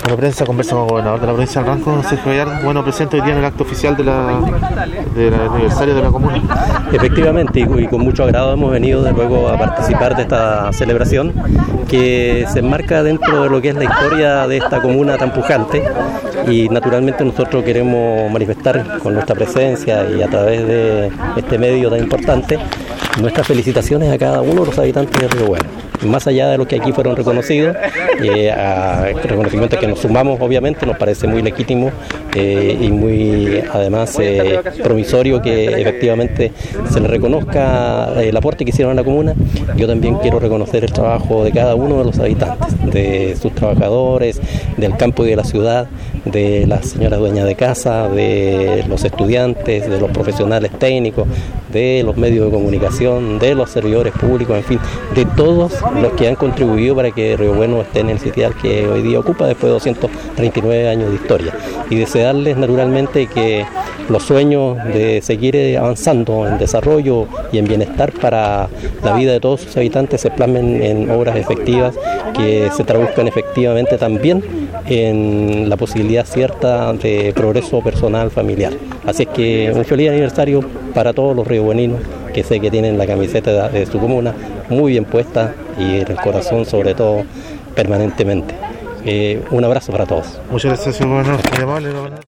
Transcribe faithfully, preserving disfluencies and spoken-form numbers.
Bueno, prensa conversa con el gobernador de la provincia del Ranco, Sergio Gallardo. Bueno, presente hoy día en el acto oficial de la, del aniversario de la comuna. Efectivamente, y, y con mucho agrado hemos venido de luego a participar de esta celebración que se enmarca dentro de lo que es la historia de esta comuna tan pujante, y naturalmente nosotros queremos manifestar con nuestra presencia y a través de este medio tan importante nuestras felicitaciones a cada uno de los habitantes de Río Bueno. Más allá de los que aquí fueron reconocidos, eh, a reconocimientos que nos sumamos, obviamente, nos parece muy legítimo eh, y muy, además, eh, promisorio que efectivamente se le reconozca el aporte que hicieron a la comuna. Yo también quiero reconocer el trabajo de cada uno de los habitantes, de sus trabajadores, del campo y de la ciudad, de las señoras dueñas de casa, de los estudiantes, de los profesionales técnicos, de los medios de comunicación, de los servidores públicos, en fin, de todos los que han contribuido para que Río Bueno esté en el sitial que hoy día ocupa después de doscientos treinta y nueve años de historia, y desearles naturalmente que los sueños de seguir avanzando en desarrollo y en bienestar para la vida de todos sus habitantes se plasmen en obras efectivas que se traduzcan efectivamente también en la posibilidad cierta de progreso personal, familiar. Así es que un feliz aniversario para todos los riobueninos, que sé que tienen la camiseta de su comuna muy bien puesta y en el corazón sobre todo permanentemente. Eh, un abrazo para todos. Muchas gracias, señor gobernador. Muy amable, gobernador.